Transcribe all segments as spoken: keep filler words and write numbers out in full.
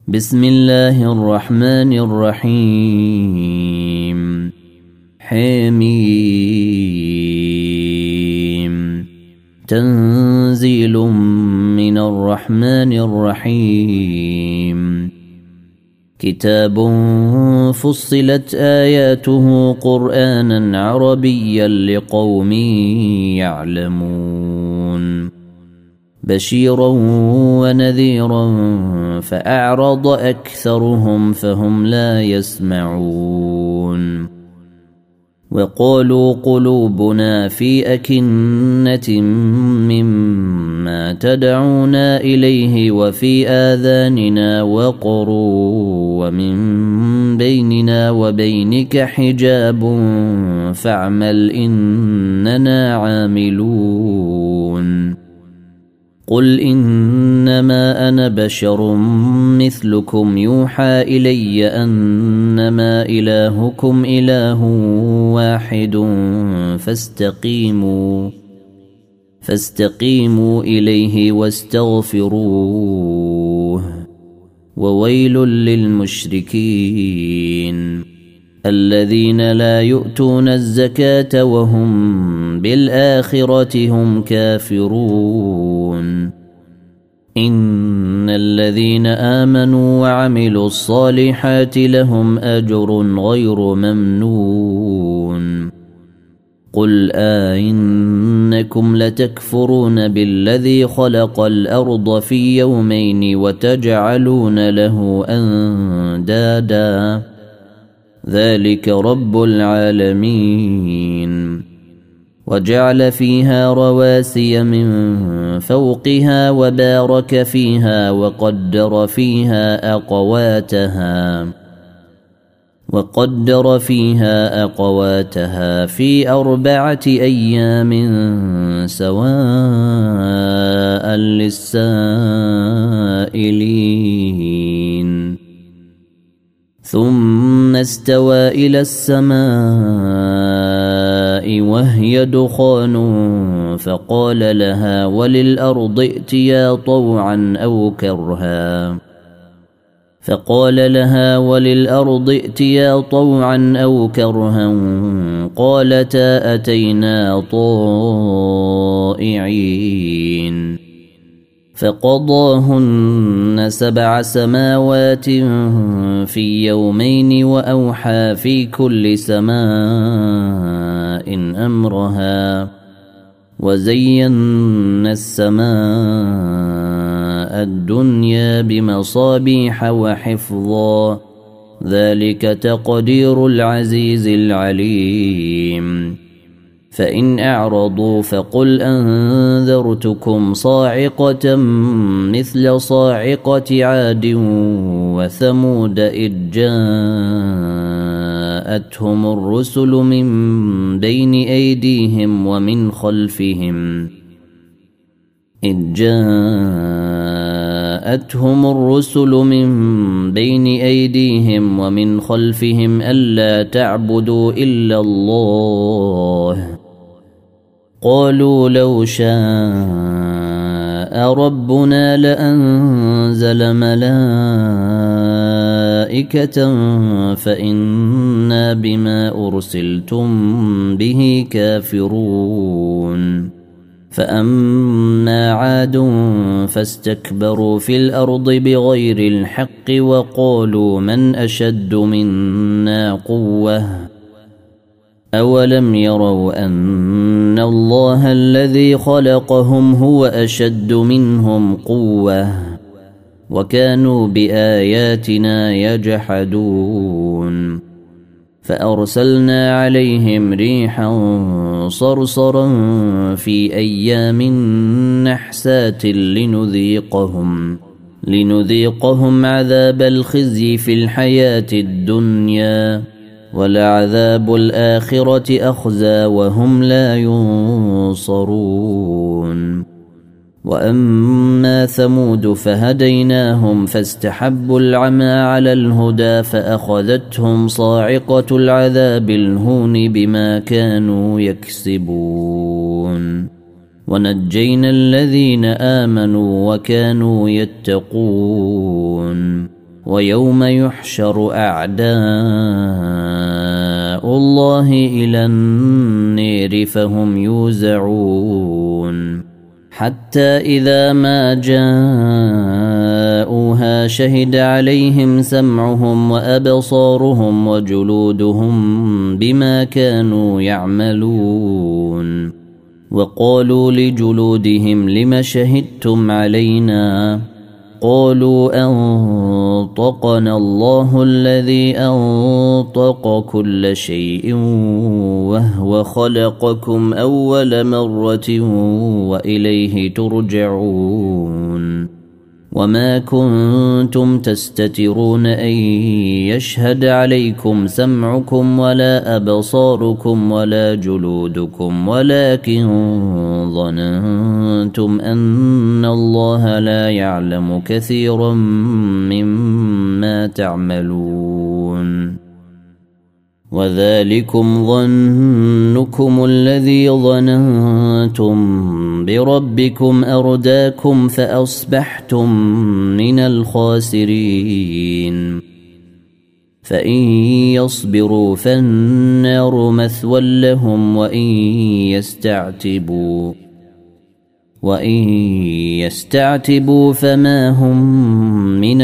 بسم الله الرحمن الرحيم. حميم. تنزيل من الرحمن الرحيم. كتاب فصلت آياته قرآنا عربيا لقوم يعلمون بشيرا ونذيرا فأعرض أكثرهم فهم لا يسمعون. وقالوا قلوبنا في أكنة مما تدعونا إليه وفي آذاننا وقر ومن بيننا وبينك حجاب فاعمل إننا عاملون. قل إنما أنا بشر مثلكم يوحى إلي أنما إلهكم إله واحد فاستقيموا فاستقيموا إليه واستغفروه وويل للمشركين الذين لا يؤتون الزكاة وهم بالآخرة هم كافرون. إن الذين آمنوا وعملوا الصالحات لهم أجر غير ممنون. قل آئنكم لتكفرون بالذي خلق الأرض في يومين وتجعلون له أندادا ذلك رب العالمين. وجعل فيها رواسي من فوقها وبارك فيها وقدر فيها أقواتها وقدر فيها أقواتها في أربعة أيام سواء للسائلين. ثم استوى إلى السماء وهي دخان فقال لها وللأرض ائتيا طوعا أو كرها فقال لها وللأرض ائتيا طوعا أو كرها قالتا أتينا طائعين. فقضاهن سبع سماوات في يومين وأوحى في كل سماء أمرها وزينا السماء الدنيا بمصابيح وحفظا ذلك تقدير العزيز العليم. فإن أعرضوا فقل أنذرتكم صاعقة مثل صاعقة عاد وثمود إذ جاءتهم الرسل من بين أيديهم ومن خلفهم إذ جاءتهم الرسل من بين أيديهم ومن خلفهم ألا تعبدوا إلا الله قالوا لو شاء ربنا لأنزل ملائكة فإنا بما أرسلتم به كافرون. فأما عاد فاستكبروا في الأرض بغير الحق وقالوا من أشد منا قوة أولم يروا أن الله الذي خلقهم هو أشد منهم قوة وكانوا بآياتنا يجحدون. فأرسلنا عليهم ريحا صرصرا في أيام نحسات لنذيقهم لنذيقهم عذاب الخزي في الحياة الدنيا ولعذاب الآخرة أخزى وهم لا ينصرون. وأما ثمود فهديناهم فاستحبوا العمى على الهدى فأخذتهم صاعقة العذاب الهون بما كانوا يكسبون. ونجينا الذين آمنوا وكانوا يتقون ويوم يحشر أعداء الله إلى النير فهم يوزعون حتى إذا ما جاءوها شهد عليهم سمعهم وأبصارهم وجلودهم بما كانوا يعملون وقالوا لجلودهم لم شهدتم علينا قالوا أنطقنا الله الذي أنطق كل شيء وهو خلقكم أول مرة وإليه ترجعون وما كنتم تستترون أن يشهد عليكم سمعكم ولا أبصاركم ولا جلودكم ولكن ظننتم أن الله لا يعلم كثيرا مما تعملون وذلكم ظنكم الذي ظننتم بربكم أرداكم فأصبحتم من الخاسرين فإن يصبروا فالنار مثوى لهم وإن يستعتبوا وإن يستعتبوا فما هم من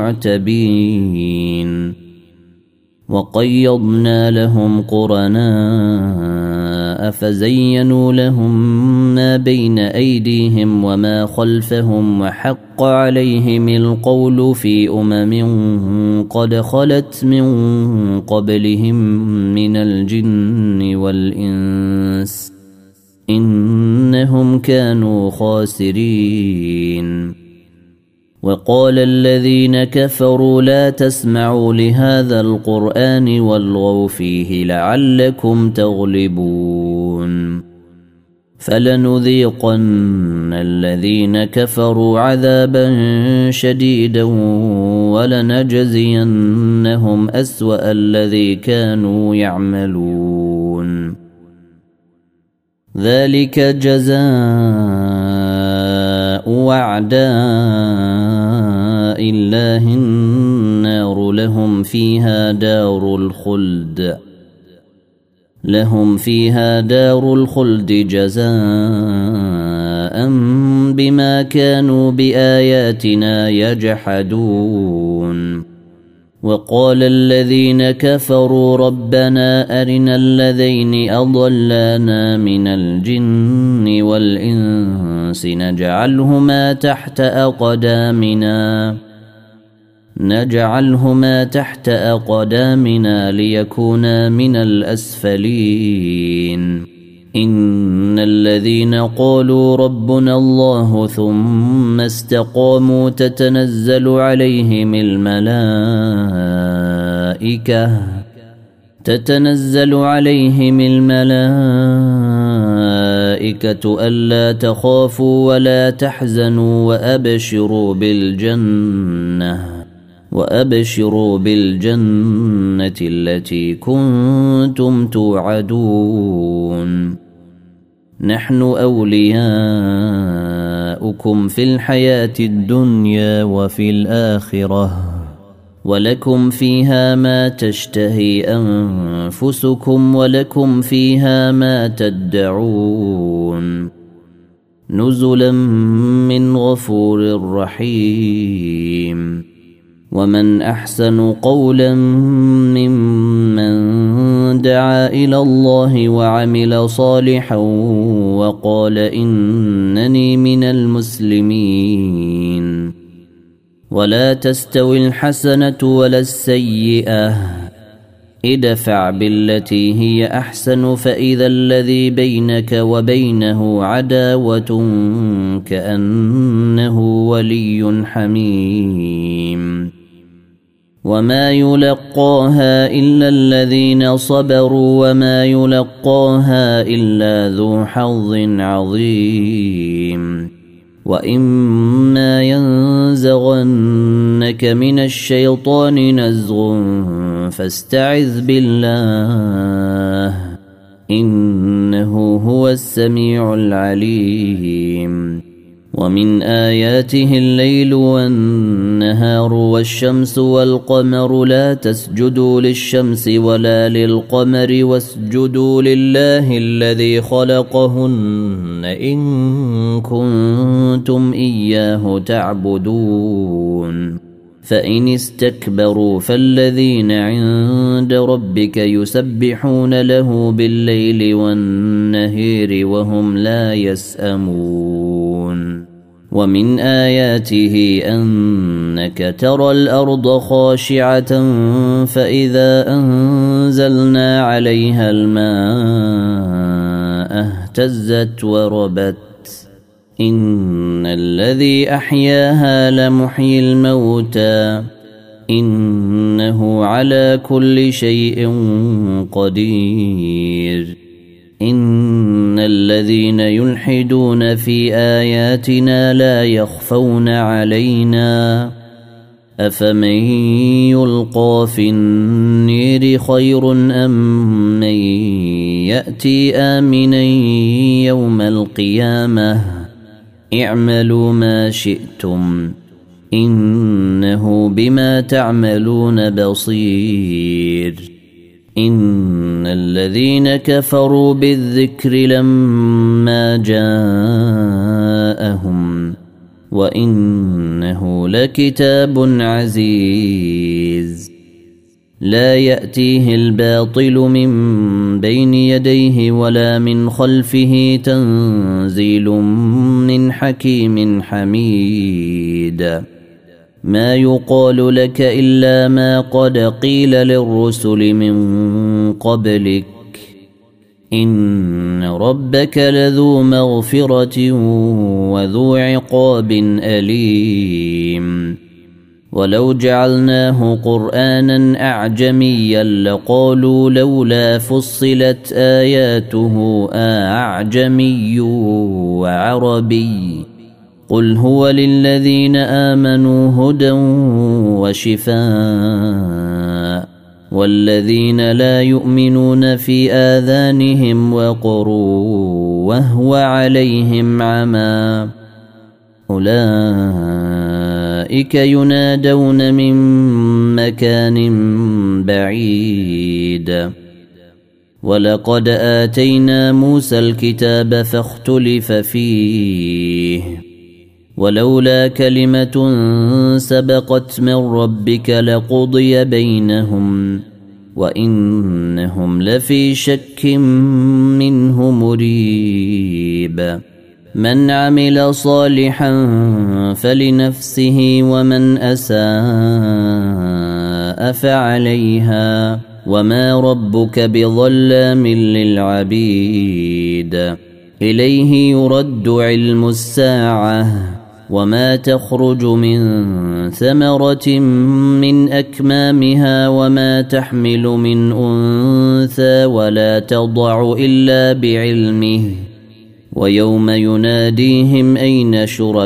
المعتبين وقيضنا لهم قرناء فزينوا لهم ما بين أيديهم وما خلفهم وحق عليهم القول في أمم قد خلت من قبلهم من الجن والإنس إنهم كانوا خاسرين وقال الذين كفروا لا تسمعوا لهذا القرآن والغوا فيه لعلكم تغلبون فلنذيقن الذين كفروا عذابا شديدا ولنجزينهم أسوأ الذي كانوا يعملون ذلك جزاء وعداء الله النار لهم فيها دار الخلد لهم فيها دار الخلد جزاء بما كانوا بآياتنا يجحدون وقال الذين كفروا ربنا أرنا الذين أضلانا من الجن والإنس نجعلهما تحت أقدامنا نجعلهما تحت أقدامنا ليكونا من الأسفلين إن الذين قالوا ربنا الله ثم استقاموا تتنزل عليهم الملائكة تتنزل عليهم الملائكة ألا تخافوا ولا تحزنوا وأبشروا بالجنة وأبشروا بالجنة التي كنتم توعدون نحن أولياؤكم في الحياة الدنيا وفي الآخرة ولكم فيها ما تشتهي أنفسكم ولكم فيها ما تدعون نزلا من غفور رحيم ومن أحسن قولا ممن دعا إلى الله وعمل صالحا وقال إنني من المسلمين ولا تستوي الحسنة ولا السيئة ادفع بالتي هي أحسن فإذا الذي بينك وبينه عداوة كأنه ولي حميم وما يلقاها إلا الذين صبروا وما يلقاها إلا ذو حظ عظيم وإما ينزغنك من الشيطان نزغ فاستعذ بالله إنه هو السميع العليم ومن آياته الليل والنهار والشمس والقمر لا تسجدوا للشمس ولا للقمر واسجدوا لله الذي خلقهن إن كنتم إياه تعبدون فإن استكبروا فالذين عند ربك يسبحون له بالليل والنهار وهم لا يسأمون ومن آياته أنك ترى الأرض خاشعة فإذا أنزلنا عليها الماء اهتزت وربت إن الذي أحياها لمحيي الموتى إنه على كل شيء قدير إن الذين يلحدون في آياتنا لا يخفون علينا أفمن يلقى في النير خير أم من يأتي آمنا يوم القيامة اعملوا ما شئتم إنه بما تعملون بصير إن الذين كفروا بالذكر لما جاءهم وإنه لكتاب عزيز لا يأتيه الباطل من بين يديه ولا من خلفه تنزيل من حكيم حميد ما يقال لك إلا ما قد قيل للرسل من قبلك إن ربك لذو مغفرة وذو عقاب أليم ولو جعلناه قرآنا أعجميا لقالوا لولا فصلت آياته أعجمي وعربي قل هو للذين آمنوا هدى وشفاء والذين لا يؤمنون في آذانهم وقر وهو عليهم عمى أولئك ينادون من مكان بعيد ولقد آتينا موسى الكتاب فاختلف فيه ولولا كلمة سبقت من ربك لقضي بينهم وإنهم لفي شك منه مريب من عمل صالحا فلنفسه ومن أساء فعليها وما ربك بظلام للعبيد إليه يرد علم الساعة وما تخرج من ثمرة من أكمامها وما تحمل من أنثى ولا تضع إلا بعلمه ويوم يناديهم أين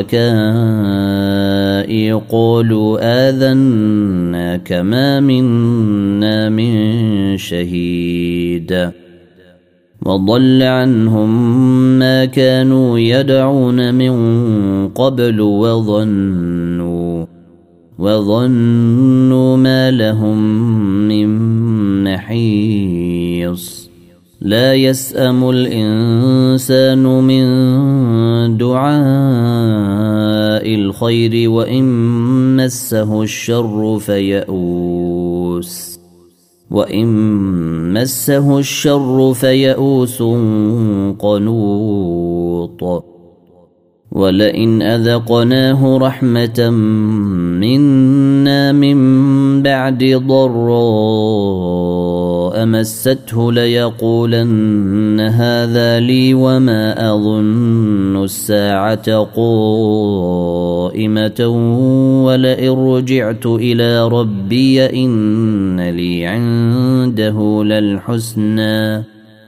شركائي قالوا آذناك ما منا من شهيد وضل عنهم ما كانوا يدعون من قبل وظنوا وظنوا ما لهم من محيص لا يسأم الإنسان من دعاء الخير وإن مسه الشر فيئوس وإن مسه الشر فيئوس قنوط ولئن أذقناه رحمة منا من بعد ضراء مسته ليقولن هذا لي وما أظن الساعة قائمة ولئن رجعت إلى ربي إن لي عنده للحسنى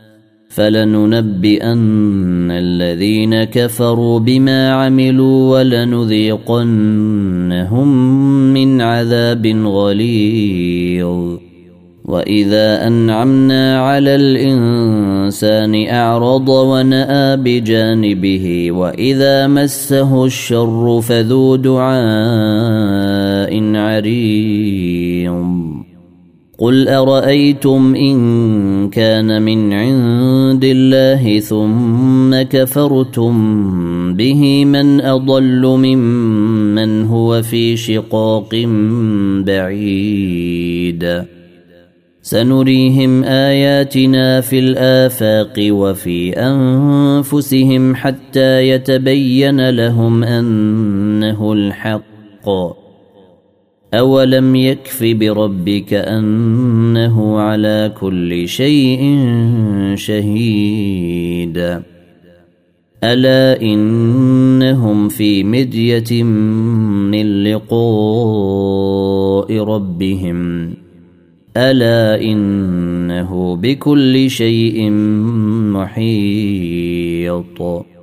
فلننبئن الذين كفروا بما عملوا ولنذيقنهم من عذاب غليظ وإذا أنعمنا على الإنسان أعرض ونأى بجانبه وإذا مسه الشر فذو دعاء عريض قل أرأيتم إن كان من عند الله ثم كفرتم به من أضل ممن هو في شقاق بعيد سنريهم آياتنا في الآفاق وفي أنفسهم حتى يتبين لهم أنه الحق أولم يكف بربك أنه على كل شيء شهيد ألا إنهم في مدية من لقاء ربهم ألا إنه بكل شيء محيط